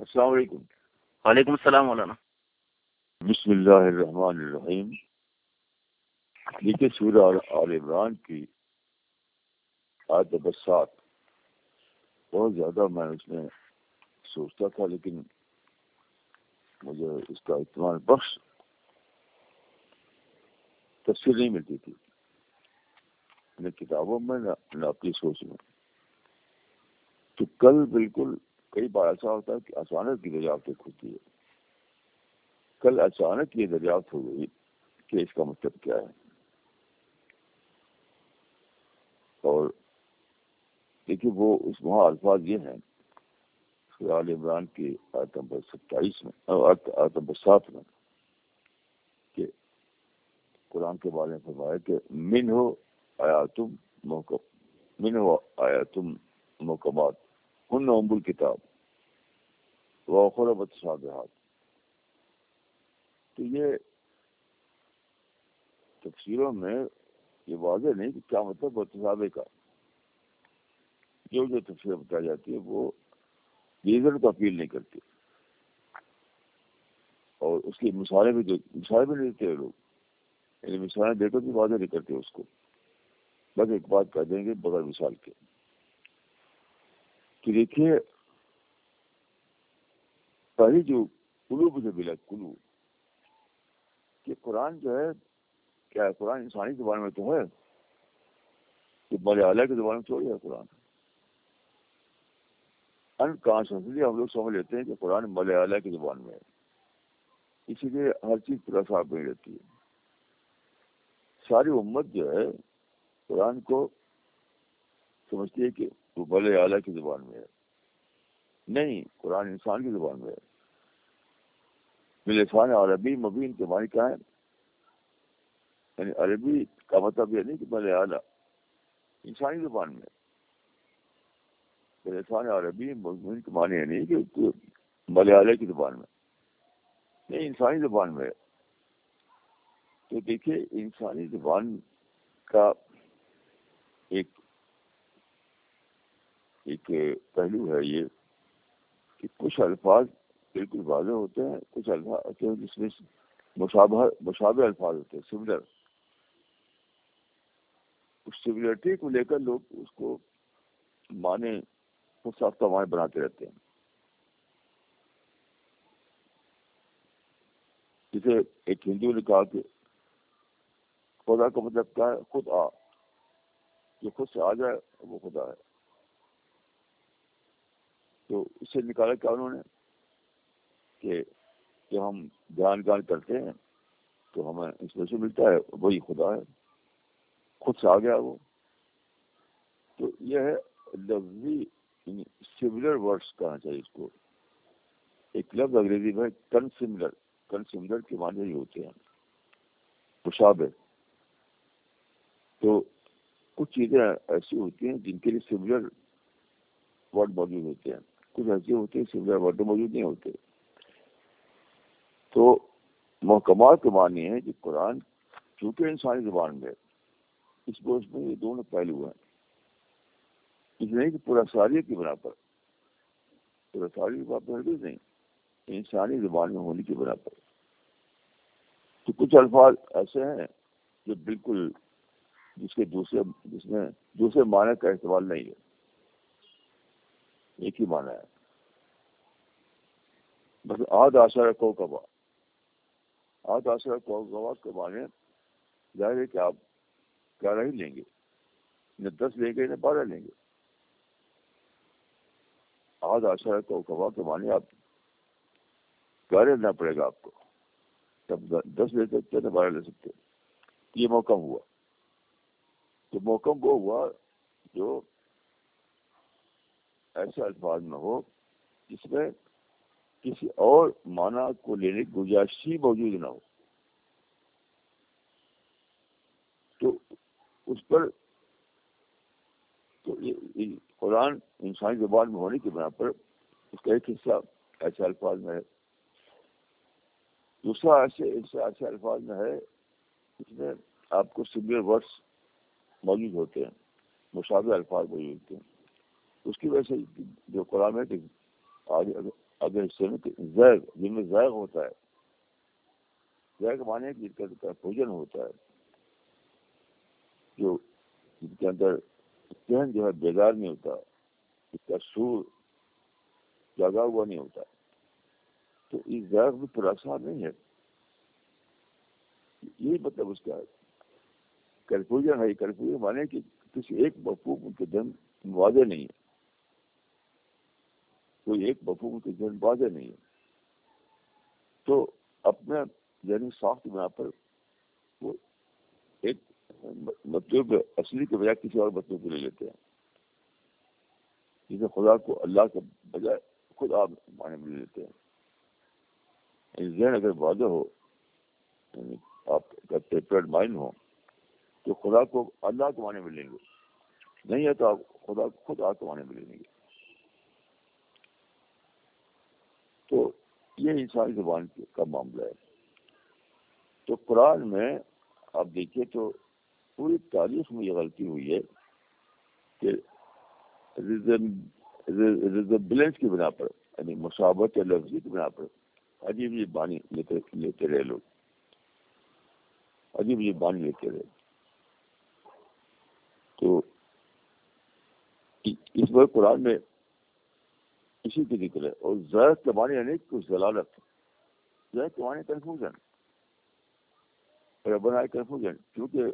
السلام علیکم. وعلیکم السلام مولانا. بسم اللہ الرحمن الرحیم. دیکھیے سورہ آل عمران کی آیت نمبر 7 بہت زیادہ میں اس میں سوچتا تھا، لیکن مجھے اس کا اطمینان بخش تفسیر نہیں ملتی تھی، نہ کتابوں میں نہ اپنی سوچ میں. تو کل بالکل کئی بار ایسا ہوتا ہے کہ اچانک کی دریافت ہوتی ہے. کل اچانک یہ دریافت ہو گئی کہ اس کا مطلب کیا ہے. اور دیکھیے وہ اس وہاں الفاظ یہ ہیں سورہ آل عمران کی آیت نمبر 27 میں، آیت نمبر 7 میں، کہ قرآن کے بارے میں فرمایا کہ منہ آیاتم محکمات ہن ام الکتاب وأخر متشابہات. تو یہ تفسیروں میں یہ واضح نہیں کہ کیا مطلب متشابہ کا. جو تفسیر بتائی جاتی ہے وہ لیزر کو اپیل نہیں کرتی، اور اس کی مثالیں بھی نہیں دیتے لوگ، یعنی مثالیں دے کر بھی واضح نہیں کرتے اس کو، بس ایک بات کہہ دیں گے بغیر مثال کے. کہ دیکھیے پہلی جو قلوب سے ملا قلوب، کہ قرآن جو ہے کیا ہے؟ قرآن انسانی زبان میں تو ہے، کہ بڑے اعلیٰ کی زبان میں تھوڑی ہے قرآن. انکانشیسلی ہم لوگ سمجھ لیتے ہیں کہ قرآن ملے اعلیٰ کی زبان میں ہے، اسی لیے ہر چیز پورا صاف نہیں رہتی ہے. ساری امت جو ہے قرآن کو سمجھتی ہے کہ وہ ملے اعلیٰ کی زبان میں ہے. نہیں، قرآن انسان کی زبان میں ہے. بلسان عربی مبین کے معنی کیا ہے؟ یعنی عربی کا مطلب یہ نہیں کہ ملے اعلیٰ، انسانی زبان میں. بلسان عربی مبین کے معنی یہ نہیں کہ ملیالے کی زبان میں، نہیں، انسانی زبان میں. تو دیکھیے انسانی زبان کا ایک پہلو ہے یہ کہ کچھ الفاظ بالکل واضح ہوتے ہیں، کچھ الفاظ ہوتے ہیں جس میں مشابہ الفاظ ہوتے ہیں، سملر. اس سملرٹی کو لے کر لوگ اس کو معنی خود ساختہ معنی بناتے رہتے ہیں. جسے ایک ہندو نے کہا کہ خدا کا مطلب کیا ہے؟ خود آ، جو خود سے آ جائے وہ خدا ہے. تو اس سے نکالا کیا انہوں نے کہ جب ہم دھیان کرتے ہیں تو ہمیں انسپریشن ملتا ہے، وہی خدا ہے، خود سے آ گیا وہ. تو یہ ہے لفظی سملر ورڈس کہنا چاہیے اس کو. ایک لفظ انگریزی میں کنسملر کے معنی ہی ہوتے ہیں، مشابہ. تو کچھ چیزیں ایسی ہوتی ہیں جن کے لیے سملر ورڈ موجود ہوتے ہیں، کچھ ایسے ہوتے ہیں سملر ورڈ موجود نہیں ہوتے. تو محکمات کے معنی ہے کہ قرآن چونکہ انسانی زبان میں اس گوشت میں یہ دونوں پہلو ہیں. اس نہیں کہ پورا ساریت کی بنا پر، پورا ساری بات ہرگز نہیں، انسانی زبان میں ہونے کی بنا پر. تو کچھ الفاظ ایسے ہیں جو بالکل جس میں دوسرے معنی کا استعمال نہیں ہے، ایک ہی معنی ہے. بس آدھ آشارہ کوکبہ کے معنی ظاہر ہے کہ آپ 11 ہی لیں گے، نہ 10 لیں گے نہ 12 لیں گے. آدھ آشارہ کوکبہ کے معنی آپ 11 لینا پڑے گا آپ کو، تب 10 لے سکتے نہ 12 لے سکتے. یہ محکم ہوا. تو محکم وہ ہوا جو ایسے الفاظ میں ہو جس میں کسی اور معنی کو لینے کی گنجائش ہی موجود نہ ہو. تو اس پر تو یہ قرآن انسانی زبان میں ہونے کی بنا پر اس کا ایک حصہ ایسے الفاظ میں ہے، دوسرا ایسے الفاظ میں ہے جس میں آپ کو سملر ورڈس موجود ہوتے ہیں، مشابہ الفاظ موجود ہوتے ہیں. اس کی وجہ سے جو قرآن ہے کہ اگر حصے میں زیغ، جن میں زیغ ہوتا ہے، زیغ مانے کہ جن کا کنفیوژن ہوتا ہے، جو جن کے اندر ذہن جو ہے بیدار نہیں ہوتا، اس کا شعور جاگا ہوا نہیں ہوتا، تو اس زیغ میں پورا آسان نہیں ہے. یہی مطلب اس کا ہے. کنفیوژن ہے. کنفیوژن مانے کہ کسی ایک مفہوم ان کے ذہن واضح نہیں ہے، کوئی ایک مفہوم ان کے ذہن واضح نہیں ہے، تو اپنے ذہنی ساخت بنا پر وہ ایک مطلب اصلی کے بجائے کسی اور مطلب کو لے لیتے ہیں. جسے خدا کو اللہ کے بجائے خود آپ معنی میں لے لیتے ہیں. ذہن اگر واضح ہو، یعنی آپ کا پریپیئرڈ مائنڈ ہو، تو خدا کو اللہ کے معنی میں لیں گے. نہیں ہے تو آپ خدا کو خود آپ کے معنی میں لے لیں گے. تو یہ انسانی زبان کا معاملہ ہے. تو قرآن میں آپ دیکھیے تو پوری تاریخ میں یہ غلطی ہوئی ہے کہ ریزبلنس کی بنا پر، یعنی مشابہت لفظی کی بنا پر عجیب عجیب بانی لیتے رہے لوگ، عجیب عجیب بانی لیتے رہے. تو اس بار قرآن میں اسی کے ذکر ہے. اور زیغ کے معنی یعنی کچھ ضلالت، زیغ کے معنی کنفیوژن، بنائے کنفیوژن، کیونکہ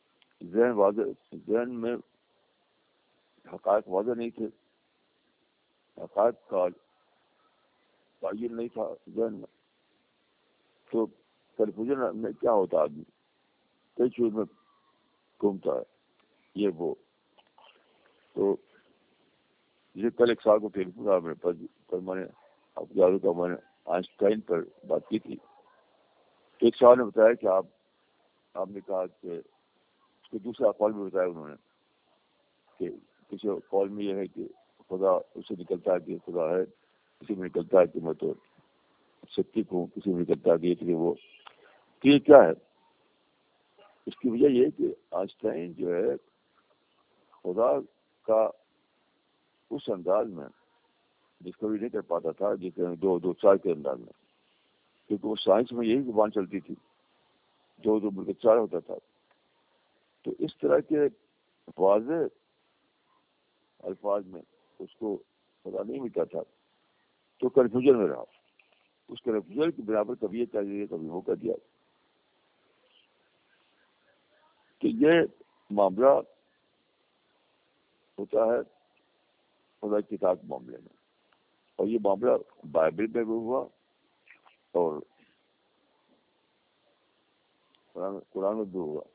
ذہن میں حقائق واضح نہیں تھے، حقائق کا تعین نہیں تھا ذہن میں. تو کنفیوژن میں کیا ہوتا، آدمی کئی چیز میں گھومتا ہے، یہ وہ. تو یہ کل ایک سال کو ٹیلیفون آیا میرے پاس، پر میں نے آپ یادوں کا میں نے آئنسٹائن پر بات کی تھی. تو ایک سال نے بتایا کہ آپ نے کہا کہ اس کو دوسرا قول بھی بتایا انہوں نے کہ کسی قول میں یہ ہے کہ خدا اسے نکلتا ہے کہ خدا ہے، کسی میں نکلتا ہے کہ میں تو سکتک ہوں، کسی میں نکلتا ہے کہ وہ. تو یہ کیا ہے؟ اس کی وجہ یہ ہے کہ آئنسٹائن جو ہے خدا کا اس انداز میں ڈسکوری نہیں کر پاتا تھا جسے دو چار کے انداز میں، کیونکہ وہ سائنس میں یہی زبان چلتی تھی جو ملک چار ہوتا تھا. تو اس طرح کے واضح الفاظ میں اس کو خدا نہیں ملتا تھا، تو کنفیوژن میں رہا. اس کنفیوژن کی بنا پر کبھی یہ کہہ دیا کبھی وہ کہہ دیا. کہ یہ معاملہ ہوتا ہے خدا کی کتاب کے معاملے میں، اور یہ معاملہ بائبل میں بھی ہوا اور قرآن میں بھی ہوا.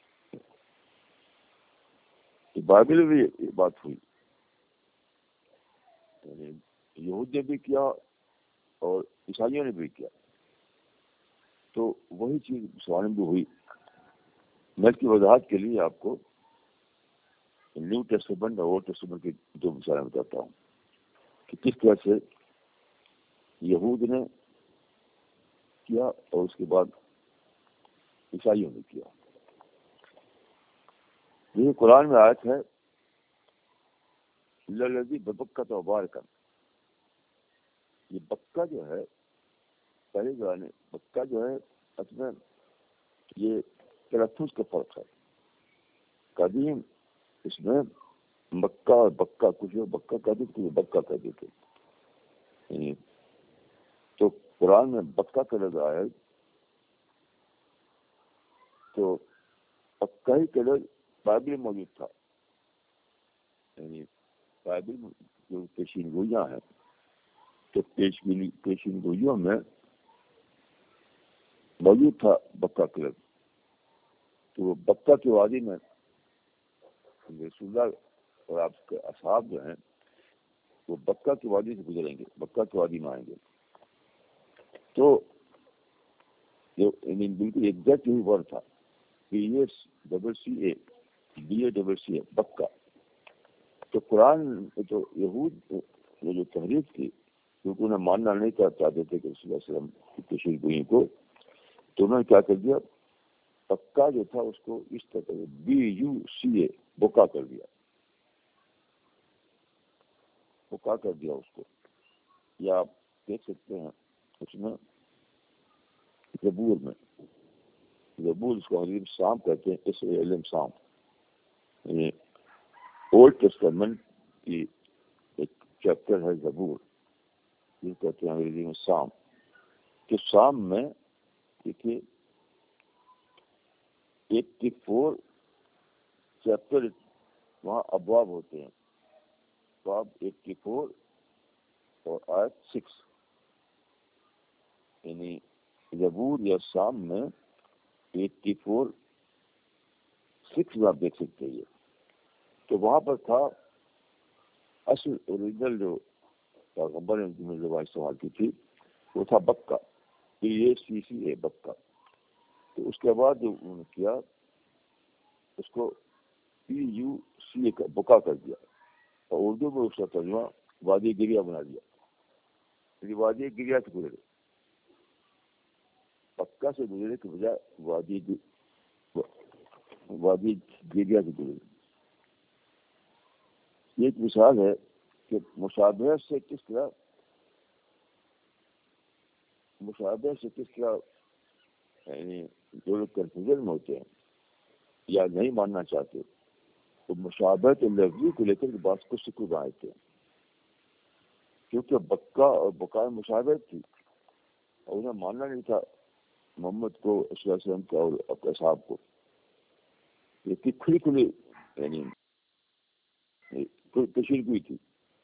بائبل میں بھی یہ بات ہوئی، یعنی یہود نے بھی کیا اور عیسائیوں نے بھی کیا. تو وہی چیز مسلمانوں میں بھی ہوئی. میں اس کی وضاحت کے لیے آپ کو نیو ٹیسٹمنٹ اور اولڈ ٹیسٹمنٹ کی دو مثالیں بتاتا ہوں کہ کس طرح سے یہود نے کیا اور اس کے بعد عیسائیوں نے کیا. یہ قرآن میں آیت ہے الذی ببکۃ مبارکا. یہ بکہ جو ہے پہلے زمانے بکہ جو ہے اصل میں یہ تلفظ کا فرق ہے. قدیم اس میں مکہ اور بکہ، کچھ بکہ کہتے تھے، بکہ کہتے تھے. تو قرآن میں بکہ کا لفظ آیا ہے تو بکہ ہی کا لفظ بائبل میں موجود تھا. یعنی بائبل میں جو پیشین گوئیاں ہیں تو پیشین گوئیوں میں موجود تھا بکہ کا لفظ. تو وہ بکہ کی وادی میں رسول اللہ اور آپ کے اصحاب جو ہیں وہ بکہ کی وادی سے گزریں گے، بکہ کی وادی میں آئیں گے. تو بالکل ایگزیکٹ یہی ورڈ تھا BACCA بکہ. تو قرآن تو یہود جو تحریف تھی کیونکہ انہیں ماننا نہیں چاہتے تھے کہ رسول اللہ علیہ وسلم کی تشریح گوئی کو، تو انہوں نے کیا کر دیا، بکہ جو تھا اس کو اس طرح BUCA بکا کر دیا، بکا کر دیا اس کو. یا دیکھ سکتے ہیں اس میں زبور میں، زبور اس کو انگریزی میں سام کہتے ہیں، اس علم سام، یعنی اولڈ ٹیسٹامنٹ کی ایک چیپٹر ہے زبور، جس کو کہتے ہیں انگریزی میں سام. کہ سام میں دیکھیے 84 چیپٹر وہاں ابواب ہوتے ہیں، باب 84 اور آیت 6، یعنی زبور یا سام میں 84 6 آپ دیکھ سکتے ہیں. تو وہاں پر تھا اصل اوریجنل جو پیغمبر نے جنہیں زبان استعمال کی تھی وہ تھا بکا، BACCA بکا. تو اس کے بعد جو انہوں نے کیا اس کو PUCA کا بکا کر دیا، اور اردو میں اس کا ترجمہ وادی گریا بنا دیا. یعنی وادی گریا سے گزرے، پکا سے گزرے کے بجائے وادی گریا سے گزرے. یہ ایک مثال ہے کہ مشابہت سے کس طرح یعنی جو لوگ کنفیوژن میں ہوتے ہیں یا نہیں ماننا چاہتے تو مشابہت لفظی کو لے کر بات کو سکو بناتے ہیں، کیونکہ بکا اور بکا مشابہت تھی اور انہیں ماننا نہیں تھا محمد کو صلی اللہ علیہ وسلم کا اور اپنے صاحب کو. یہ کھلی یعنی تشہیر ہوئی تھی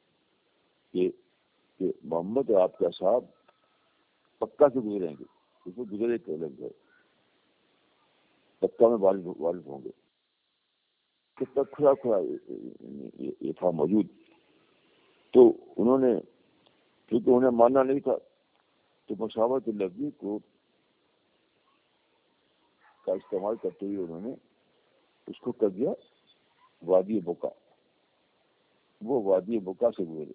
کہ محمد اور آپ کا صاحب پکا سے گزریں گے، اس میں گزرے کے لگ گئے، پکا میں والد ہوں گے. کتنا کھلا یہ تھا موجود. تو انہوں نے کیونکہ انہیں ماننا نہیں تھا تو مشابہت لفظی کو کا استعمال کرتے ہوئے انہوں نے اس کو کر دیا وادی بکا. وہ وادی بکا سے گزرے،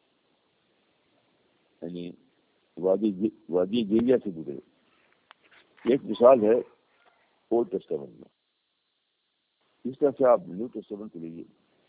یعنی وادی گیلیا سے گزرے. ایک مثال ہے اولڈ ٹیسٹامنٹ میں. اس طرح سے آپ نیو ٹیسٹامنٹ کو لیجیے.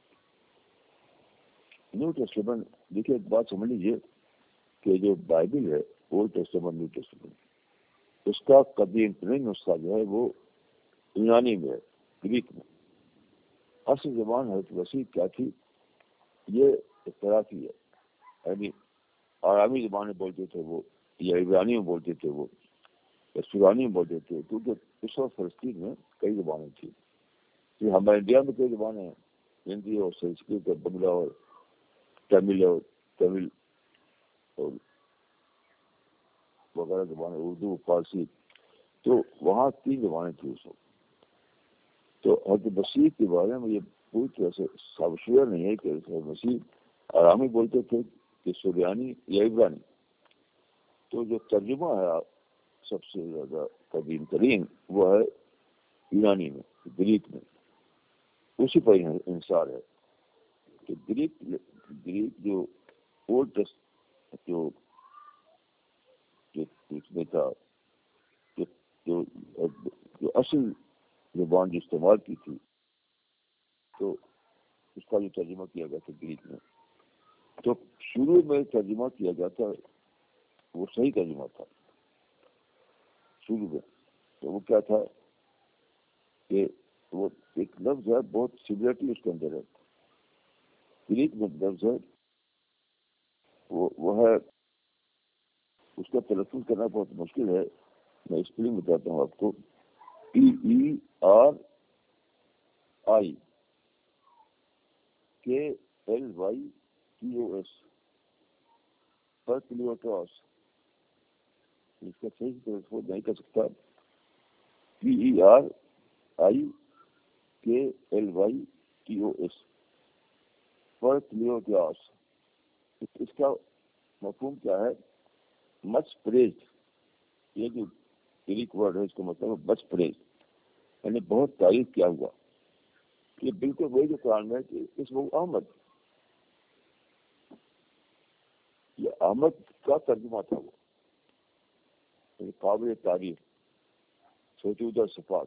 نیو ٹیسٹامنٹ دیکھیے، ایک بات سمجھ لیجیے کہ جو بائبل ہے اولڈ ٹیسٹامنٹ نیو ٹیسٹامنٹ، اس کا قدیم ترین نسخہ جو ہے وہ یونانی میں ہے، گریک میں. اصل زبان حضرت مسیح کیا تھی؟ یہ اختلافی ہے، یعنی آرامی زبان میں بولتے تھے وہ، یا عبرانی میں بولتے تھے وہ، یا سورانی میں بولتے تھے، کیونکہ اس وقت فلسطین میں کئی زبانیں تھیں. ہمارے انڈیا میں کئی زبانیں ہیں، ہندی اور سنسکرت اور بنگلہ اور تمل اور وغیرہ زبانیں، اردو فارسی. تو وہاں 3 زبانیں تھیں اس وقت. تو حضرت مسیح کے بارے میں یہ پوری طرح سے ثابت نہیں ہے کہ حضرت مسیح آرامی بولتے تھے کہ سریانی یا عبرانی. تو جو ترجمہ ہے سب سے زیادہ قدیم ترین وہ ہے یونانی میں، گریک میں. اسی پر انحصار ہے کہ گریک جو اولڈ جو اس میں تھا، جو اصل زبان جو استعمال کی تھی، تو اس کا جو ترجمہ کیا گیا تھا گریک میں. تو شروع میں ترجمہ کیا گیا تھا وہ صحیح ترجمہ تھا شروع میں. تو وہ کیا تھا کہ وہ ایک لفظ ہے، بہت سملرٹی اس کے اندر ہے. گریک میں لفظ ہے وہ ہے، اس کا تلفظ کرنا بہت مشکل ہے. میں اسپیلنگ بتاتا ہوں آپ کو. PERIKLYTOS پرکلیوٹوس. اس کا صحیح تلفظ نہیں کر سکتا. PERIKLYTOS پرکلیوٹوس. اس کا مفہوم کیا ہے؟ Much praised. یہ جو گریک ورڈ ہے اس کا مطلب مچ پریزڈ، یعنی بہت تعریف کیا ہوا. یہ بالکل وہی جو قرآن میں ہے کہ اسمہ احمد. یہ احمد کا ترجمہ تھا، وہ یعنی قابل تعریف، سوچودہ صفات.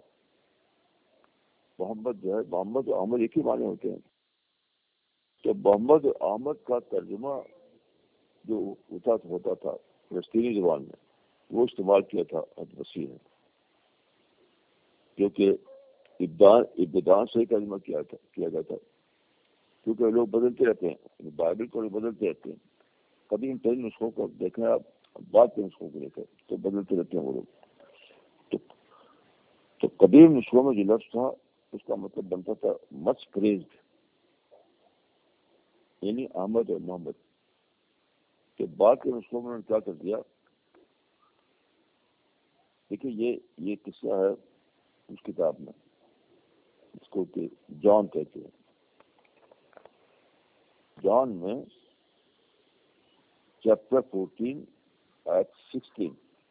محمد جو ہے، محمد اور احمد ایک ہی معنی ہوتے ہیں. تو محمد اور احمد کا ترجمہ جو ہوتا تھا فلسطینی زبان میں وہ استعمال کیا تھا حضرت مسیح نے، کیونکہ ابتداء سے ترجمہ کیا گیا تھا، کیونکہ لوگ بدلتے رہتے ہیں، بائبل کو لوگ بدلتے رہتے ہیں، قدیم ترین نسخوں کو دیکھیں آپ، بعد کے نسخوں کو دیکھیں تو بدلتے رہتے ہیں وہ لوگ۔ تو قدیم نسخوں میں جو لفظ تھا اس کا مطلب بنتا تھا مچ پریزڈ، یعنی احمد اور محمد۔ کہ بعد کے نسخوں میں انہوں نے کیا کر دیا، دیکھیے یہ قصہ ہے اس کتاب میں، اس کو کہ جان کہتے ہیں۔ جان میں چیپٹر 14 آیت 16،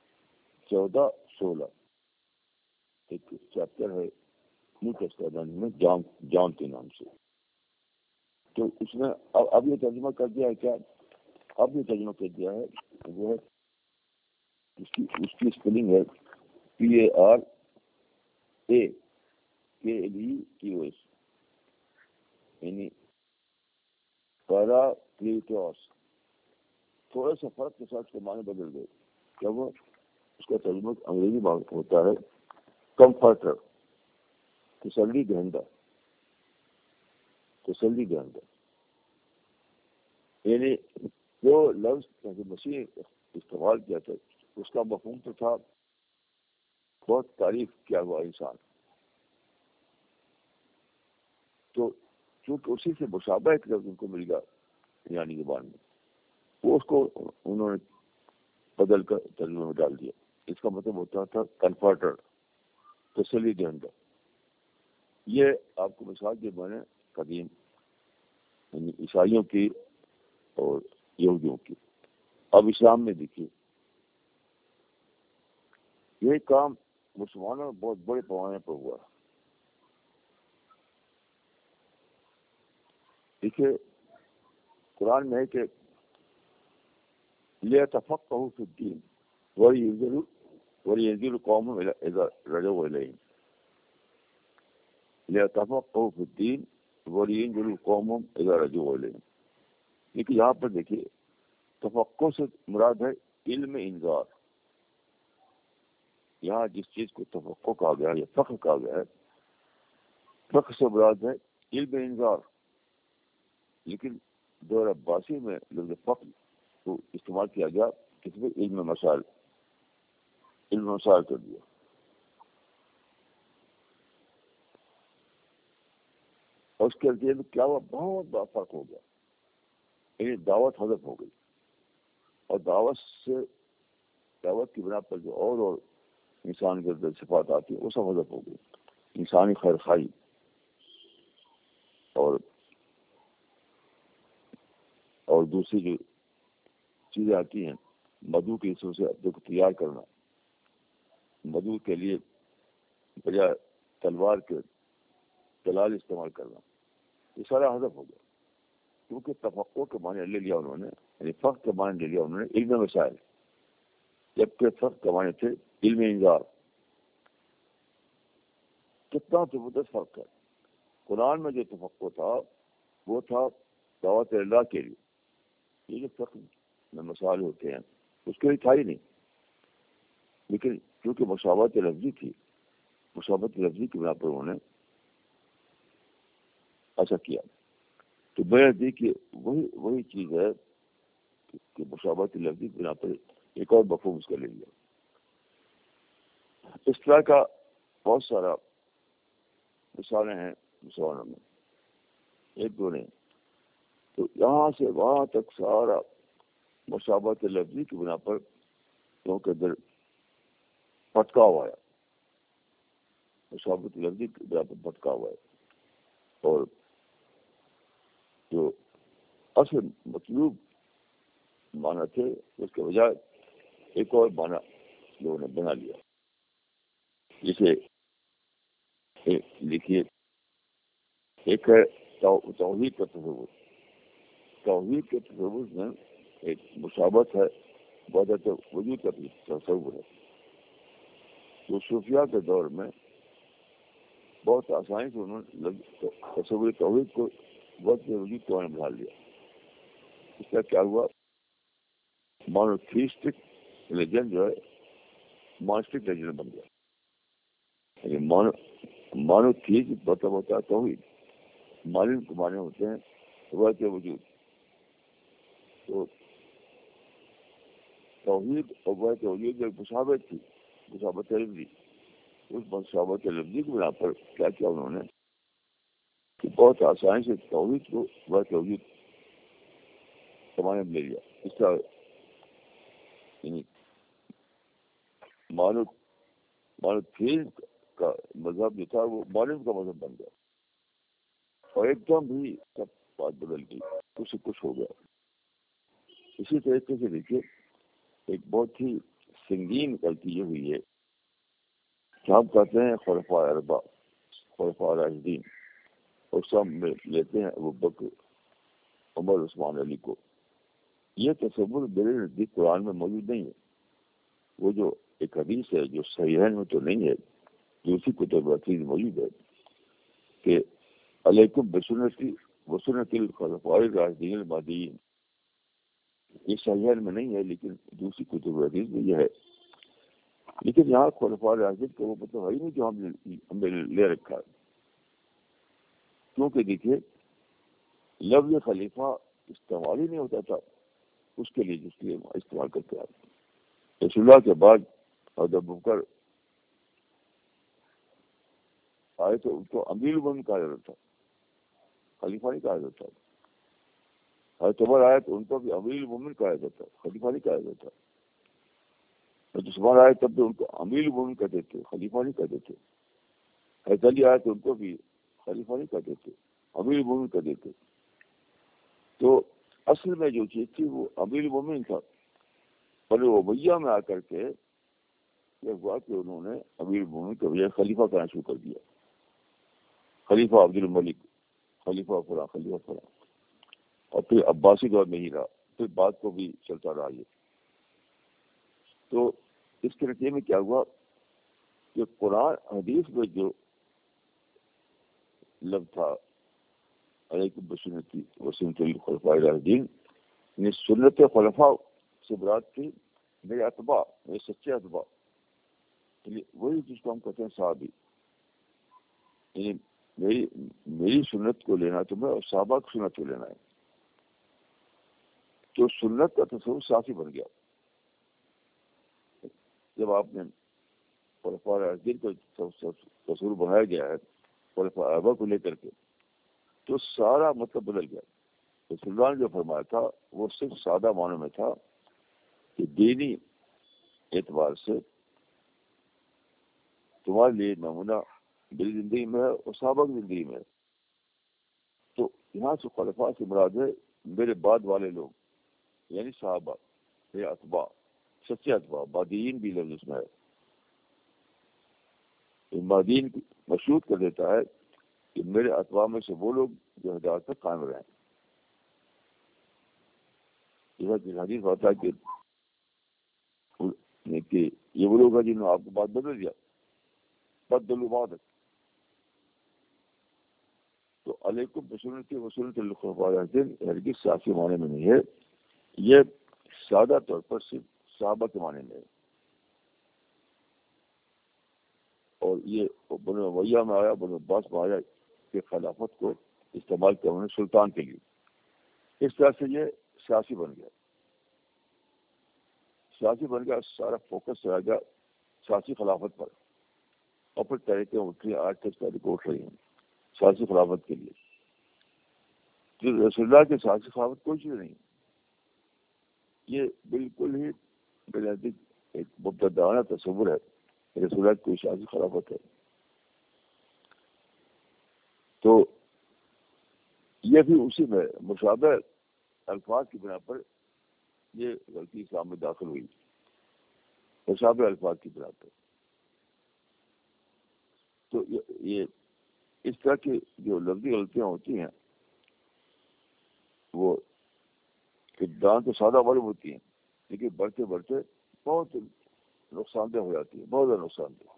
14-16 ایک چیپٹر ہے نیو ٹیسٹامنٹ میں جان کے نام سے۔ تو اس میں اب یہ ترجمہ کر دیا ہے کیا، اب یہ ترجمہ کر دیا ہے وہ ہے اس کی اسپیلنگ ہے PARAKLETOS، یعنی پیراکلیٹوس۔ تھوڑا سا فرق کے ساتھ اس کے معنی بدل گئے، کیا وہ اس کا ترجمہ انگریزی میں ہوتا ہے کمفرٹر، تسلی دہندہ، تسلی دہندہ، یعنی جو لفظ مسیح استعمال کیا تھا اس کا مفہوم تو تھا بہت تعریف کیا ہوا انسان، تو چونکہ اسی سے مشابہ ایک لفظ ان کو مل گیا یعنی زبان میں، وہ اس کو انہوں نے بدل کر ترجمے میں ڈال دیا۔ اس کا مطلب ہوتا تھا کنفرٹر، تسلی دہندہ۔ یہ آپ کو مثال دی میں نے قدیم یعنی عیسائیوں کی اور یہودیوں کی۔ اب اسلام میں دیکھیے یہ کام مسلمانوں میں بہت بڑے پیمانے پر ہوا۔ دیکھیے قرآن میں ہے کہ لِيَتَفَقَّهُوا فِي الدِّينِ وَلِيُنذِرُوا قَوْمَهُمْ إِذَا رَجَعُوا إِلَيْهِمْ، لِيَتَفَقَّهُوا فِي الدِّينِ وَلِيُنذِرُوا قَوْمَهُمْ إِذَا رَجَعُوا إِلَيْهِمْ۔ لیکن یہاں پر دیکھیے تفقہ سے مراد ہے علم انذار۔ یہاں جس چیز کو تفقہ کہا گیا ہے یا فقہ کہا گیا ہے، فقہ سے مراد ہے علم انذار۔ لیکن دور عباسی میں لفظ فقہ کو استعمال کیا گیا کس میں، علم مسائل کر دیا۔ اور اس کے نتیجے میں کیا ہوا، بہت بڑا فرق ہو گیا، یعنی دعوت حذف ہو گئی، اور دعوت کی بنا پر جو اور انسان کے اندر صفات آتی ہے وہ سب حذف ہو گئی۔ انسانی خیر خواہی اور دوسری جو چیزیں آتی ہیں، مدعو کے حصوں سے اپنے کو تیار کرنا، مدعو کے لیے بجائے تلوار کے تلال استعمال کرنا، یہ سارا حذف ہو گیا، کیونکہ تفقہ کے معنی لے لیا انہوں نے، یعنی فقہ کے معنی لے لیا انہوں نے علم مسائل، جبکہ فقہ کے معنی تھے علم انذار۔ کتنا زبردست فرق ہے۔ قرآن میں جو تفقہ تھا وہ تھا دعوت اللہ کے لیے، یہ جو فقہ میں مسائل ہوتے ہیں اس کے لیے تھا ہی نہیں، لیکن کیونکہ مشابہت لفظی تھی، مشابہت لفظی کی بنا پر انہوں نے ایسا کیا۔ تو میں دیکھیے وہی چیز ہے کہ مشابہت لفظی کی بنا پر ایک اور مفہوم اس کا لے لیا۔ اس طرح کا بہت سارا مثالیں ہیں مسلمانوں میں، ایک دو نہیں۔ تو یہاں سے وہاں تک سارا مشابہت لفظی کی بنا پر لوگوں کے اندر بھٹکاؤ آیا، مشابہت لفظی کی بنا پر بھٹکاؤ آیا، اور جو اصل مطلوب معنی تھے اس کے بجائے ایک اور معنی لوگوں نے بنا لیا۔ جسے لکھیے ایک ہے توحید کا تصور۔ توحید کے تصور میں ایک مشابہت ہے، وحدت وجود کا تصور ہے، جو صوفیہ کے دور میں بہت آسانی سے انہوں نے تصور توحید کو وحدت وجود کو بنا لیا۔ اس کا کیا ہوا، مانوتھیسٹک ریلیجن جو ہے مانسٹک ریلیجن بن گیا. یعنی مانوتھیسٹ مطلب ہوتا ہے توحید. مانو کے معنی ہوتے ہیں وحدت وجود. تو توحید اور وحدت وجود میں ایک مشابہت تھی, مشابہت لفظی. اس مشابہت لفظی کی بنا پر کیا کیا انہوں نے کہ بہت آسانی سے توحید کو وحدت وجود زمانے میں لے لیا. اس طرح یعنی مانوتھیسٹ کا مذہب جو تھا وہ مانو کا مذہب بن گیا, اور ایک دم بھی سب بات بدل گئی, کچھ سے کچھ ہو گیا. اسی طریقے سے دیکھیے ایک بہت ہی سنگین غلطی یہ ہوئی ہے کہ ہم کہتے ہیں خلفاء اربعہ, خلفاء راشدین, اور سب میں لیتے ہیں ابوبکر, عمر, عثمان, علی کو. یہ تصور میرے نزدیک قرآن میں موجود نہیں ہے. وہ جو ایک حدیث ہے جو صحیحین میں تو نہیں ہے, جو اسی کتب حدیث موجود ہے کہ علیکم بسنتی وسنت الخلفاء الراشدین المہدیین. یہ صحیحین میں نہیں ہے لیکن دوسری کتب حدیث میں یہ ہے. لیکن یہاں خلفاء راشدین کا وہ مطلب ہے نہیں جو ہم نے لے رکھا ہے. کیونکہ دیکھیے لفظ خلیفہ استعمال ہی نہیں ہوتا تھا اس کے لیے جس لیے استعمال کرتے ہیں. رسول اللہ کے بعد حضرت ابوبکر آئے تو ان کو امیر المومنین کہا جاتا تھا, خلیفہ نہیں کہا جاتا. حضرت عمر آئے تو ان کو بھی امیر المومنین کہا جاتا, خلیفہ نہیں کہا جاتا. حضرت عثمان آئے تب بھی ان کو امیر المومنین کہتے تھے, خلیفہ نہیں کہتے تھے. حضرت علی آئے تو ان کو بھی خلیفہ نہیں کہتے تھے, امیر المومنین کہتے تھے. تو اصل میں جو چیز تھی وہ امیر المومنین تھا. بنو امیہ میں آ کر کے یہ ہوا کہ انہوں نے امیر المومنین کے بجائے خلیفہ کہنا شروع کر دیا. خلیفہ عبد الملک, خلیفہ فلاں, خلیفہ فلاں, اور پھر عباسی دور میں ہی رہا, پھر بعد کو بھی چلتا رہا یہ. تو اس کے نتیجے میں کیا ہوا کہ قرآن حدیث میں جو لفظ تھا علیکم بسنتی وسنت الخلفاء الراشدین, یعنی سنت خلفاء سے مراد تھی میرے اتباع, میرے سچے اتباع, یعنی وہی جس کو ہم کہتے ہیں صحابی. یعنی میری سنت کو لینا تمہیں اور صحابہ کی سنت کو لینا ہے. تو سنت کا تصور صافی بن گیا. جب آپ نے خلفاء راشدین کو تصور بنایا گیا ہے خلفاء اربعہ کو لے کر کے, تو سارا مطلب بدل گیا. رسول اللہ نے جو فرمایا تھا وہ صرف سادہ معنی میں تھا کہ دینی اعتبار سے تمہارے لیے نمونہ میری زندگی میں ہے اور صحابہ کی زندگی میں ہے. تو یہاں سے خلفاء سے مراد ہے میرے بعد والے لوگ, یعنی صحابہ, میرے اتباع, سچے اتباع. بادین بھی لفظ اس میں ہے. بادین مشروط کر دیتا ہے کہ میرے اتباع میں سے وہ لوگ جو ہدایت پر قائم رہیں. جیسا حدیث ہوتا ہے کہ یہ وہ لوگ ہیں جنہوں نے آپ کو بات بدل دیا, بدلوا بعدک. تو علیکم بسنتی وسنت الخلفاء الراشدین ہرگز صافی معنی میں نہیں ہے, یہ سادہ طور پر صرف صحابہ کے معنی میں ہے. اور یہ بنو امیہ میں آیا, بنو عباس میں آیا کہ خلافت کو استعمال کیا انہوں نے سلطان کے لیے. اس طرح سے یہ سیاسی بن گیا. سیاسی بن گیا, سارا فوکس رہ گیا سیاسی خلافت پر. اور پھر تحریکیں اٹھ رہی ہیں, آج تک تحریکیں اٹھ رہی ہیں سیاسی خلافت کے لیے. جو رسول اللہ کے سیاسی خلافت کوئی چیز نہیں. یہ بالکل ہی میرے نزدیک ایک مبتدعانہ تصور ہے کہ رسول اللہ کی کوئی سیاسی خلافت ہے. تو یہ بھی اسی میں مشابہ الفاظ کی بنا پر یہ غلطی اسلام میں داخل ہوئی, مشابہ الفاظ کی بنا پر. تو یہ اس طرح کی جو لفظی غلطیاں ہوتی ہیں وہ ابتداءً تو سادہ معلوم ہوتی ہیں لیکن بڑھتے بڑھتے بہت نقصان دہ ہو جاتی ہے, بہت زیادہ نقصان دہ.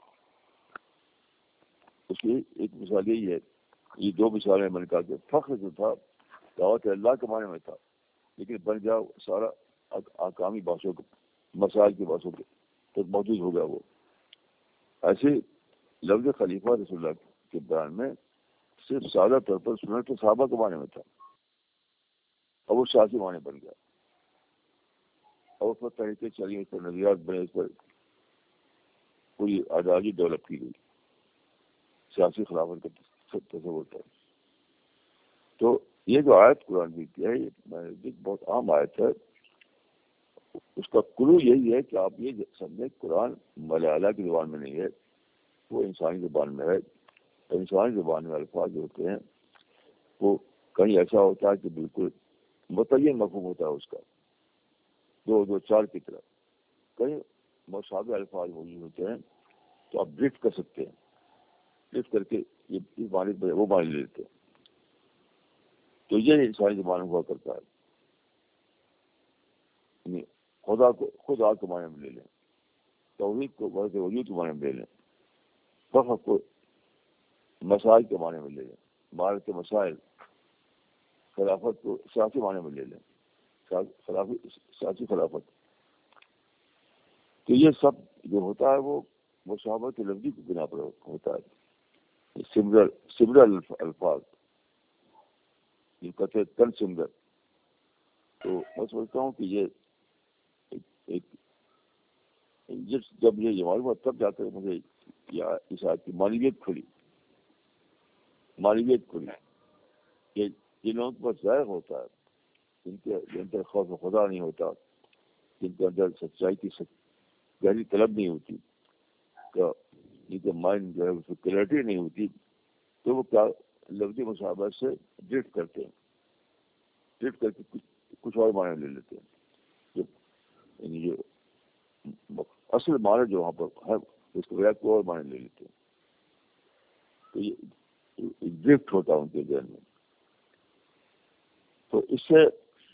اس کی ایک مثال یہی ہے, یہ دو مثالیں میں نے کہا کہ فخر جو تھا دعوت اللہ کے معنی میں تھا, لیکن بن جاؤ سارا آکامی بحثوں کے مسائل کی بحثوں کے تک موجود ہوگا وہ. ایسے لفظ خلیفہ رسول اللہ کے بیان میں صرف سادہ طور پر سنت صحابہ کے معنی میں تھا، اور وہ سیاسی معنی بن گیا، اور اس پر طریقے چلی، اس پر نظریات بنے، اس پر پوری آزادی ڈیولپ کی گئی سیاسی خلافت کا تصور تھا. تو یہ جو آیت قرآن کی ہے یہ بہت عام آیت ہے. اس کا کلو یہی ہے کہ آپ یہ سمجھیں قرآن ملیالہ کی زبان میں نہیں ہے، وہ انسانی زبان میں ہے. انسانی زبان میں الفاظ جو ہوتے ہیں وہ کہیں ایسا ہوتا ہے کہ بالکل متعین مفہوم ہوتا ہے اس کا، دو چار کی طرح. کہیں مشابہ الفاظ موجود ہوتے ہیں تو آپ ڈرفٹ کر سکتے ہیں، ڈرفٹ کر کے یہ معنی وہ معنی لے لیتے ہیں. تو یہ انسانی زبان میں ہوا کرتا ہے. یعنی خدا کے معنی میں لے لیں، توحید کو وحدت وجود کے معنی میں لے لیں، فقہ کو مسائل کے معنی میں لے لیں، معرفت مسائل، خلافت کو سیاسی معنی میں لے لیں، سیاسی خلافت. تو یہ سب جو ہوتا ہے وہ مشابہت لفظی کی بنا پر ہوتا ہے. سملر الفاظ یہ کہتے ہیں تن سملر. تو میں سمجھتا ہوں کہ یہ ایک جب یہ معلومات تب جا کر مجھے اس آیت کی معنویت کھلی کہ جن لوگوں کے پاس ظاہر ہوتا ہے، جن کے اندر خوف خدا نہیں ہوتا، جن کے اندر سچائی کی گہری طلب نہیں ہوتی، جن کا مائنڈ جو ہے اس میں کلیئرٹی نہیں ہوتی، تو وہ کیا لفظی مشابہت سے ڈرفٹ کرتے ہیں، ڈرفٹ کر کے کچھ اور معنی لے لیتے ہیں. یعنی جو اصل معنی جو وہاں پر ہے اس کے بجائے کوئی اور معنی لے لیتے ہیں. تو یہ ڈرفٹ ہوتا ہے ان کے ذہن میں. تو اس سے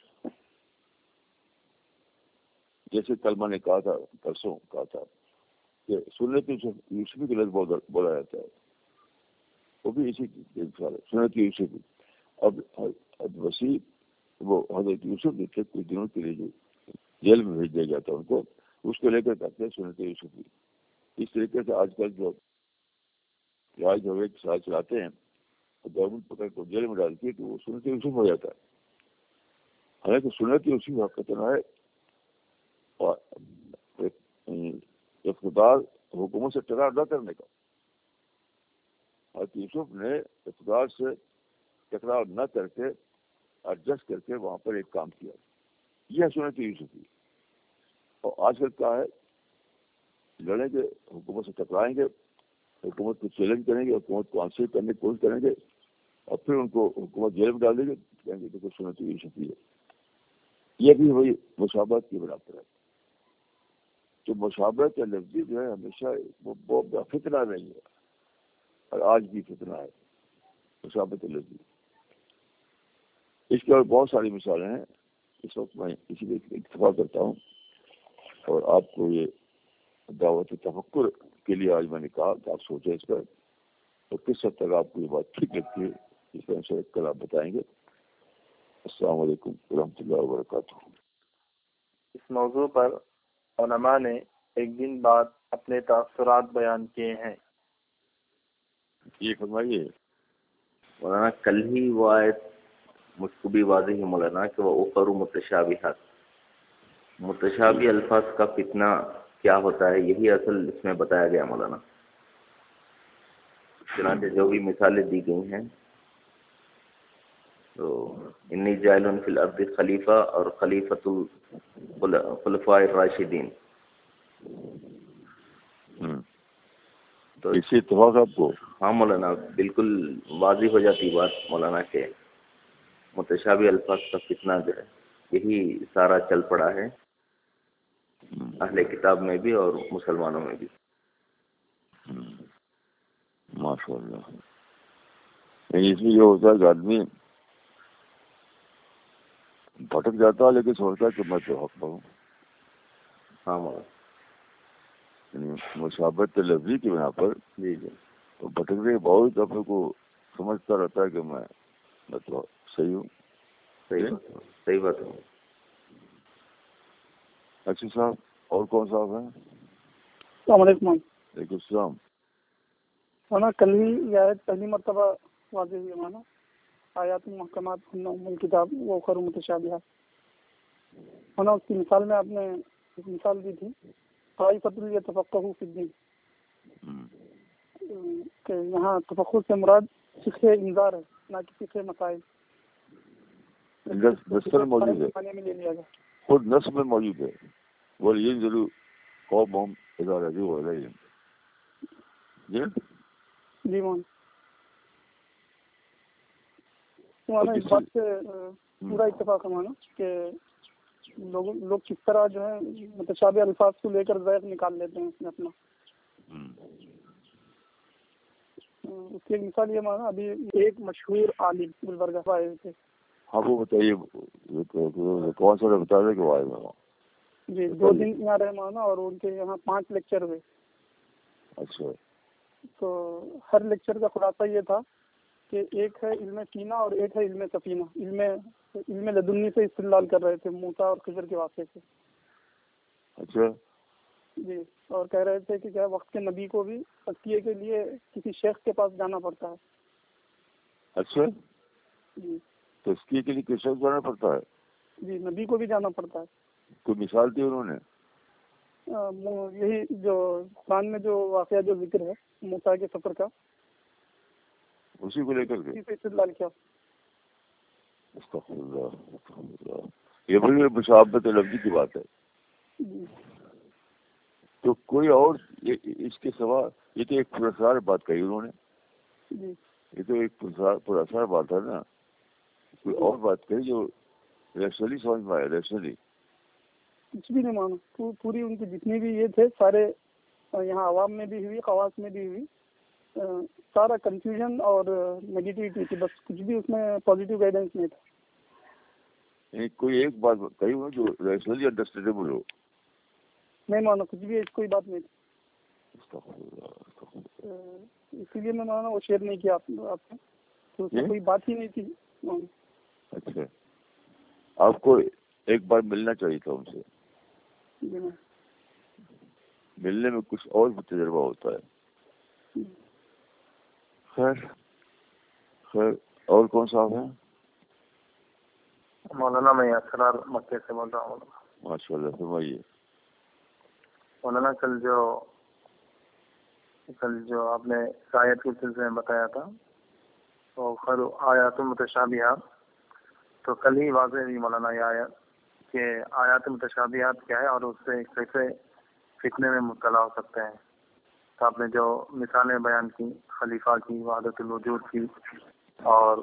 جیسے کل میں نے کہا تھا، پرسوں کہا تھا کہ سنت یوسفی کے لفظ بولا جاتا ہے، وہ بھی اسی سنت یوسفی. اب وسیع وہ حضرت یوسف نے تھے کچھ دنوں کے لیے جو جیل میں بھیج دیا گیا تھا ان کو، اس کو لے کر کہتے ہیں سنت یوسفی. اس طریقے سے آج کل جو ایک سال چلاتے ہیں تو گورنمنٹ پکڑ کو جیل میں ڈالتی ہے تو وہ سنت یوسف ہو جاتا ہے. حالانکہ سنت یوسف حق ہے اور اقتدار حکومت سے ٹکراؤ نہ کرنے کا. حضرت یوسف نے اقتدار سے ٹکراؤ نہ کر کے ایڈجسٹ کر کے وہاں پر ایک کام کیا. یہ سنت یوسفی. اور آج کل کیا ہے، لڑیں گے، حکومت سے ٹکرائیں گے، حکومت کو چیلنج کریں گے، حکومت کو آنسر کرنے کی کوشش کریں گے، اور پھر ان کو حکومت جیل میں ڈال دے گی، کہیں گے دیکھو سنت یوسفی ہے. یہ بھی وہی مشابہت کی بنا پر ہے. تو مشابہت یا لفظی جو ہے ہمیشہ وہ بہت فتنہ نہیں ہے، اور آج بھی فتنہ ہے مشابہت لفظی. اس کے اور بہت ساری مثالیں ہیں. اس وقت میں اسی لیے اتفاق کرتا ہوں، اور آپ کو یہ دعوت تفکر کے لیے آج میں نے کہا کہ آپ سوچیں اس پر، اور کس حد تک آپ کو یہ بات ٹھیک لگتی ہے اس پر انشاءاللہ کل آپ بتائیں گے. السلام علیکم ورحمۃ اللہ وبرکاتہ. اس موضوع پر علماء نے ایک دن بعد اپنے تاثرات بیان کیے ہیں. یہ فرمائیے. مولانا کل ہی وہ آیت مجھ کو بھی واضح ہے مولانا کہ وہ اوپر متشابہات، متشابہ الفاظ کا فتنہ کیا ہوتا ہے، یہی اصل اس میں بتایا گیا مولانا. چنانچہ جو بھی مثالیں دی گئی ہیں تو انی جاعل فی الارض خلیفہ اور خلیفۃ الخلفاء الراشدین، تو اس سے اتفاق آپ کو؟ ہاں مولانا بالکل واضح ہو جاتی بات مولانا کہ متشابہ الفاظ کا فتنہ جو ہے یہی سارا چل پڑا ہے اہل کتاب میں بھی اور مسلمانوں میں بھی. ماشاء اللہ. اس میں یہ ہوتا ہے کہ آدمی بھٹک جاتا ہے لیکن سوچتا ہے کہ میں تو حق پر ہوں. ہاں مولانا. مشابہت لفظی کی بنا پر جی جی تو بھٹکنے کے باوجود اپنے کو سمجھتا رہتا ہے کہ میں تو صحیح ہوں. صحیح بات ہے. اچھا صاحب، اور کون صاحب ہیں؟ السلام علیکم۔ وعلیکم السلام۔ مولانا کل ہی یہ آیت پہلی مرتبہ واضح ہوئی مولانا، آیات محکمات ہن ام الکتاب واخر متشابہات۔ مولانا اس کی مثال میں آپ نے ایک مثال دی تھی، طائفۃ یتفقہوا فی الدین، کہ یہاں تفقہ سے مراد فقہ انذار ہے، نہ کہ فقہ مسائل۔ نصر موجود ہے، خود نصب میں موجود ہے، وَلْيَنْظُرْ قَوْمُهُمْ إِذَا رَجَعُوا إِلَيْهِمْ۔ جی مولانا اس بات سے پورا اتفاق ہے مولانا کہ لوگ کس طرح جو ہے متشابہ الفاظ کو لے کر ذائق نکال لیتے ہیں اس میں اپنا۔ اس کی ایک مثال یہ مولانا، ابھی ایک مشہور عالم گلبرگہ آئے تھے۔ ہاں وہ بتائیے کون سا بتا رہے کہ وہ آئے ہوئے؟ جی 2 دن یہاں رہے مولانا، اور ان کے یہاں 5 لیکچر ہوئے۔ اچھا، تو ہر لیکچر کا خلاصہ یہ تھا کہ ایک ہے علم سینا اور ایک ہے علم سفینہ، علم لدنی سے استدلال کر رہے تھے موسیٰ اور خضر کے واقعے سے۔ اچھا جی، اور کہہ رہے تھے کہ کیا وقت کے نبی کو بھی تزکیے کے لیے کسی شیخ کے پاس جانا پڑتا ہے۔ اچھا، جی تزکیے کے لیے کس شخص جانا پڑتا ہے؟ جی، نبی کو بھی جانا پڑتا ہے۔ کوئی مثال دی انہوں نے؟ یہی جو قرآن میں جو واقعہ جو ذکر ہے موسیٰ کے سفر کا، اسی کو لے کر کے اسی سے استدلال کیا۔ استغفر اللہ، استغفر اللہ، یہ بڑی مشابہت لفظی کی بات ہے۔ تو کوئی اور اس کے سوا، یہ تو ایک پراسرار بات کہی انہوں نے، یہ تو ایک پراسرار بات ہے نا، کوئی اور بات کہی جو ریشنلی سمجھ میں آئے، ریشنلی۔ کچھ بھی نہیں مانا، پوری ان کی جتنی بھی یہ تھے سارے، یہاں عوام میں بھی ہوئی، خواص میں بھی ہوئی، سارا کنفیوژن اور نیگیٹیوٹی تھی، بس کچھ بھی اس میں پازیٹیو گائیڈنس نہیں تھا۔ کوئی ایک بات کہی ہو جو ریشنلی انڈرسٹینڈیبل ہو؟ نہیں مانا، کچھ بھی کوئی بات نہیں تھی، اسی لیے میں مانا وہ شیئر نہیں کیا آپ سے، تو اس میں کوئی بات ہی نہیں تھی۔ اچھا، آپ کو ایک بار ملنا چاہیے تھا ان سے، ملنے میں کچھ اور بھی تجربہ ہوتا ہے۔ خیر اور کون صاحب ہیں؟ مولانا میں اسرار مکے سے بول رہا ہوں۔ ماشاء اللہ، فرمائیے۔ مولانا کل جو آپ نے آیت کے سلسلے میں بتایا تھا وہ خیر آیات متشابہات، تو کل ہی واضح ہوئی مولانا یہ آیت کہ آیات متشابہات کیا ہے اور اس سے کیسے فتنے میں مبتلا ہو سکتے ہیں۔ تو آپ نے جو مثالیں بیان کی، خلیفہ کی، وحدت الوجود کی، اور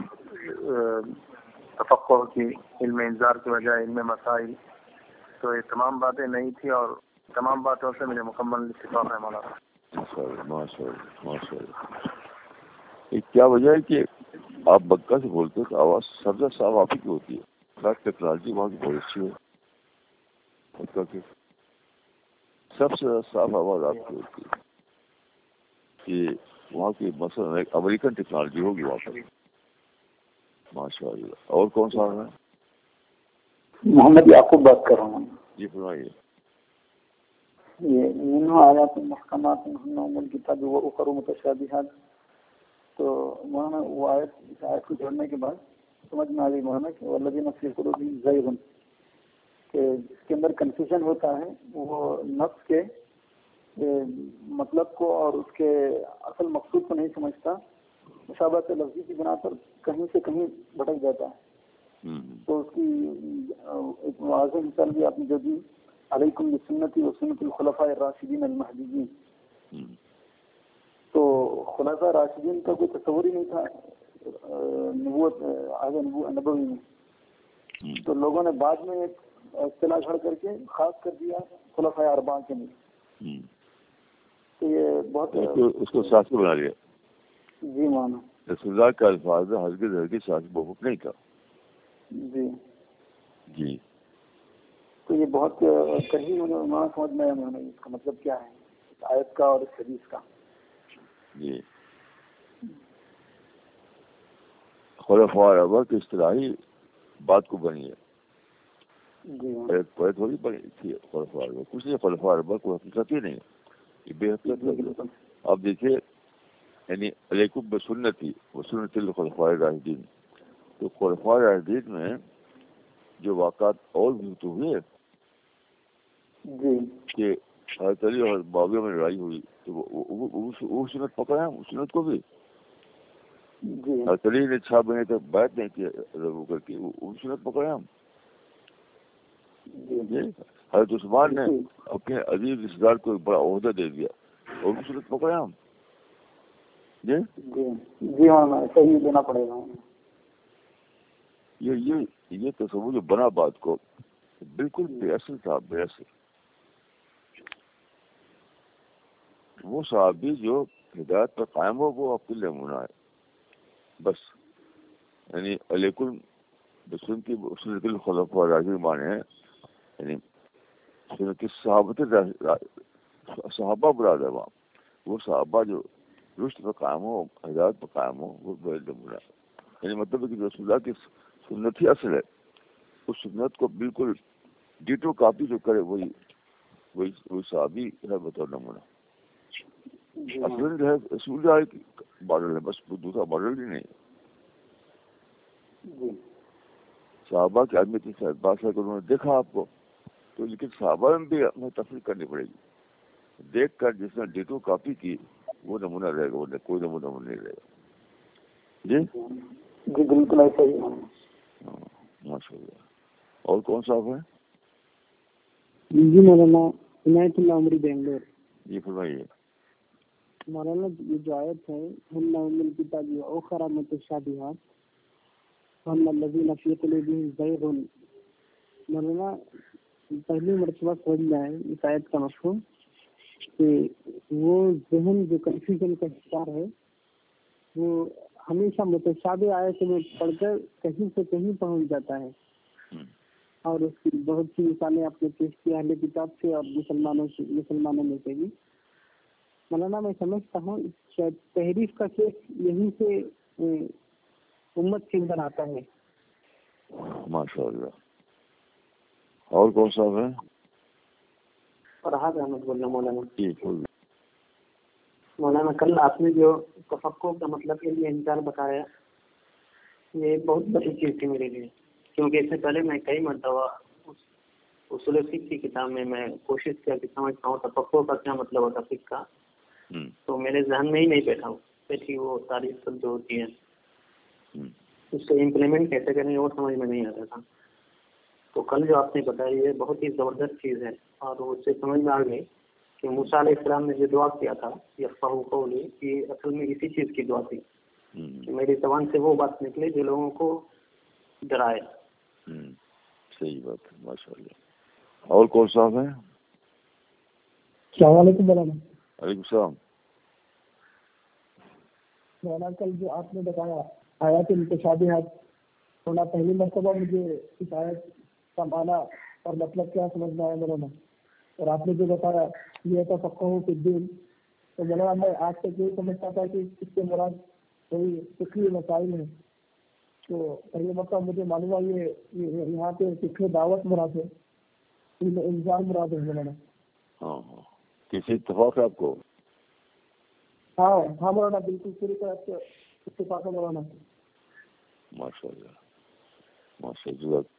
تفقہ کی، علم انذار کی بجائے علم مسائل، تو یہ تمام باتیں نہیں تھی اور تمام باتوں سے مجھے مکمل اتفاق ہے مولانا۔ ماشاء اللہ۔ یہ کیا وجہ ہے کہ آپ مکہ سے بولتے تو آواز سب سے صاف آپ ہی کی ہوتی ہے؟ ٹیکنالوجی وہاں کی بہت اچھی ہے، مکہ کی سب سے صاف آواز آپ کی ہوتی ہے کہ وہاں کی مثلاً ایک امریکن ٹیکنالوجی ہوگی وہاں پر۔ ماشاء اللہ۔ اور کون سا ہے؟ محمد یعقوب بات کر رہا ہوں۔ جی فرمائیے۔ یہ منہ آیات محکمات ہن ام الکتاب واخر متشابہات، تو مولانا وہ آیت، اس آیت کو جوڑنے کے بعد سمجھ میں آ گئی مولانا کہ والذین فی قلوبہم زیغ، کہ جس کے اندر کنفیوژن ہوتا ہے وہ نفس کے مطلب کو اور اس کے اصل مقصود کو نہیں سمجھتا، مشابہت لفظی کی بنا پر کہیں سے کہیں بھٹک جاتا ہے۔ تو اس کی ایک واضح مثال بھی آپ نے جو دی، علیکم بسنتی و سنت الخلفاء الراشدین المہدیین، تو خلفاء راشدین کا کوئی تصور ہی نہیں تھا نبوت نبوی میں، تو لوگوں نے بعد میں ایک اصطلاح گھڑ کر کے خاص کر دیا خلفاء اربعہ کے لیے، تو یہ بہت اس کو ساتھ بنا لیا۔ جی مانا رسول اللہ کا الفاظ ہرگز ساتھ موقف نہیں تھا۔ جی تو یہ بہت کہیں انہوں سمجھ میں آیا اس کا مطلب کیا ہے اس آیت کا اور اس حدیث کا۔ جی خلفاء اربعہ کی اصطلاحی بات کو بنی ہے، پڑے تھوڑی پڑی تھی خلفاء اربعہ، کچھ نہیں خلفاء اربعہ کوئی حقیقت ہی نہیں، یہ بے حقیقت ہے۔ اب دیکھیے یعنی علیکم بسنتی وسنت الخلفاء الراشدین، تو خلفاء الراشدین میں جو واقعات اور بھی تو ہوئے کہ حضرت علی اور معاویہ میں لڑائی ہوئی، تو وہ سنت پکڑا ہے، اس سنت کو بھی حضرت علی نے 6 مہینے تک بیعت نہیں کیا ابو بکر کی، وہ سنت پکڑا ہم۔ حضرت عثمان نے اپنے عزیز رشتے دار کو ایک بڑا عہدہ دے دیا، اور بھی سنت پکڑا ہم۔ جی ہاں صحیح دینا پڑے گا۔ یہ تصور جو بنا بات کو بالکل بے اصل تھا، بے اصل۔ وہ صحابی جو ہدایت پر قائم ہو وہ آپ کے لیے نمونہ ہے بس، یعنی علیکم بسنتی سنت الخلفاء الراشدین مانے ہیں یعنی سنت صحابہ براد ہے وہاں، وہ صحابہ جو رشد پر قائم ہو، ہدایت پر قائم ہو، وہ بڑے نمونہ ہے۔ یعنی مطلب ہے کہ رسول اللہ کی سنت ہی اصل ہے، اس سنت کو بالکل ڈیٹو کاپی جو کرے وہی صحابی ہے بطور نمونہ۔ اصل جو ہے رسول اللہ کی ماڈل ہے، بس دوسرا ماڈل ہی نہیں۔ صحابہ کے آدمی کی بات ہے کہ انہوں نے دیکھا آپ کو، تو لیکن صحابہ میں بھی ہمیں تفریق کرنی پڑے گی، دیکھ کر جس نے ڈیٹو کاپی کی وہ نمونہ رہے گا، وہ کوئی نمونہ نہیں رہے گا۔ جی بالکل ایسا ہی ہے۔ ماشاء اللہ۔ اور کون صاحب ہے؟ جی مولانا عنایت اللہ عمری بنگلور۔ جی فرمائیے۔ مولانا یہ جو آیت ہے ہن ام الکتاب اخری متشابہات وان الذین فی قلوبہم زیغ، مولانا پہلی مرتبہ سمجھ میں آئے اس آیت کا مفہوم کہ وہ ذہن جو کنفیوژن کا شکار ہے وہ ہمیشہ متشابہ آیت میں پڑھ کر کہیں سے کہیں پہنچ جاتا ہے، اور اس کی بہت سی مثالیں آپ نے پیش کی اہل کتاب سے اور مسلمانوں میں سے بھی۔ مولانا میں سمجھتا ہوں شاید تحریف کا کیس یہیں سے امت کے اندر آتا ہے۔ ماشاء اللہ۔ اور کون صاحب ہے؟ فرحات احمد بول رہا ہوں مولانا۔ مولانا کل آپ نے جو تفقع کا مطلب علم انکار بتایا، یہ بہت بڑی چیز تھی میرے لیے، کیونکہ اس سے پہلے میں کئی مرتبہ اصول فقہ کی کتاب میں کوشش کیا کہ سمجھتا ہوں تفقع کا کیا مطلب ہوتا فقہ کا، تو میرے ذہن میں ہی نہیں بیٹھی وہ تاریخ سب جو ہوتی ہے اس کو امپلیمنٹ کیسے کریں وہ سمجھ میں نہیں آتا تھا۔ تو کل جو آپ نے بتایا یہ بہت ہی زبردست چیز ہے، اور اس سے سمجھ میں آ گئی کہ موسیٰ علیہ السلام نے جو دعا کیا تھا یفقہوا قولی، یہ اصل میں اسی چیز کی دعا تھی کہ میری زبان سے وہ بات نکلے جو لوگوں کو ڈرائے۔ صحیح بات ہے، ماشاء اللہ۔ اور کون صاحب ہے؟ السلام علیکم مولانا۔ وعلیکم السلام۔ مولانا کل جو آپ نے بتایا آیات متشابہات، مولانا پہلی مرتبہ مجھے اس آیت کا معنی اور مطلب کیا سمجھ میں آیا مولانا، اور آپ نے جو بتایا یہ تفقہ فی الدین، تو مولانا میں آج تک یہی سمجھتا تھا کہ اس سے مراد کوئی فقہی مسائل ہیں، تو پہلے مرتبہ مجھے معلوم ہوا یہ یہاں پہ فقہ دعوت مراد ہے، انذار مراد ہے مولانا۔ ہاں کسی اتفاق ہے آپ کو؟ ہاں مولانا بالکل پوری طرح سے اتفاق ہے مولانا۔ ماشاء اللہ، ماشاء اللہ۔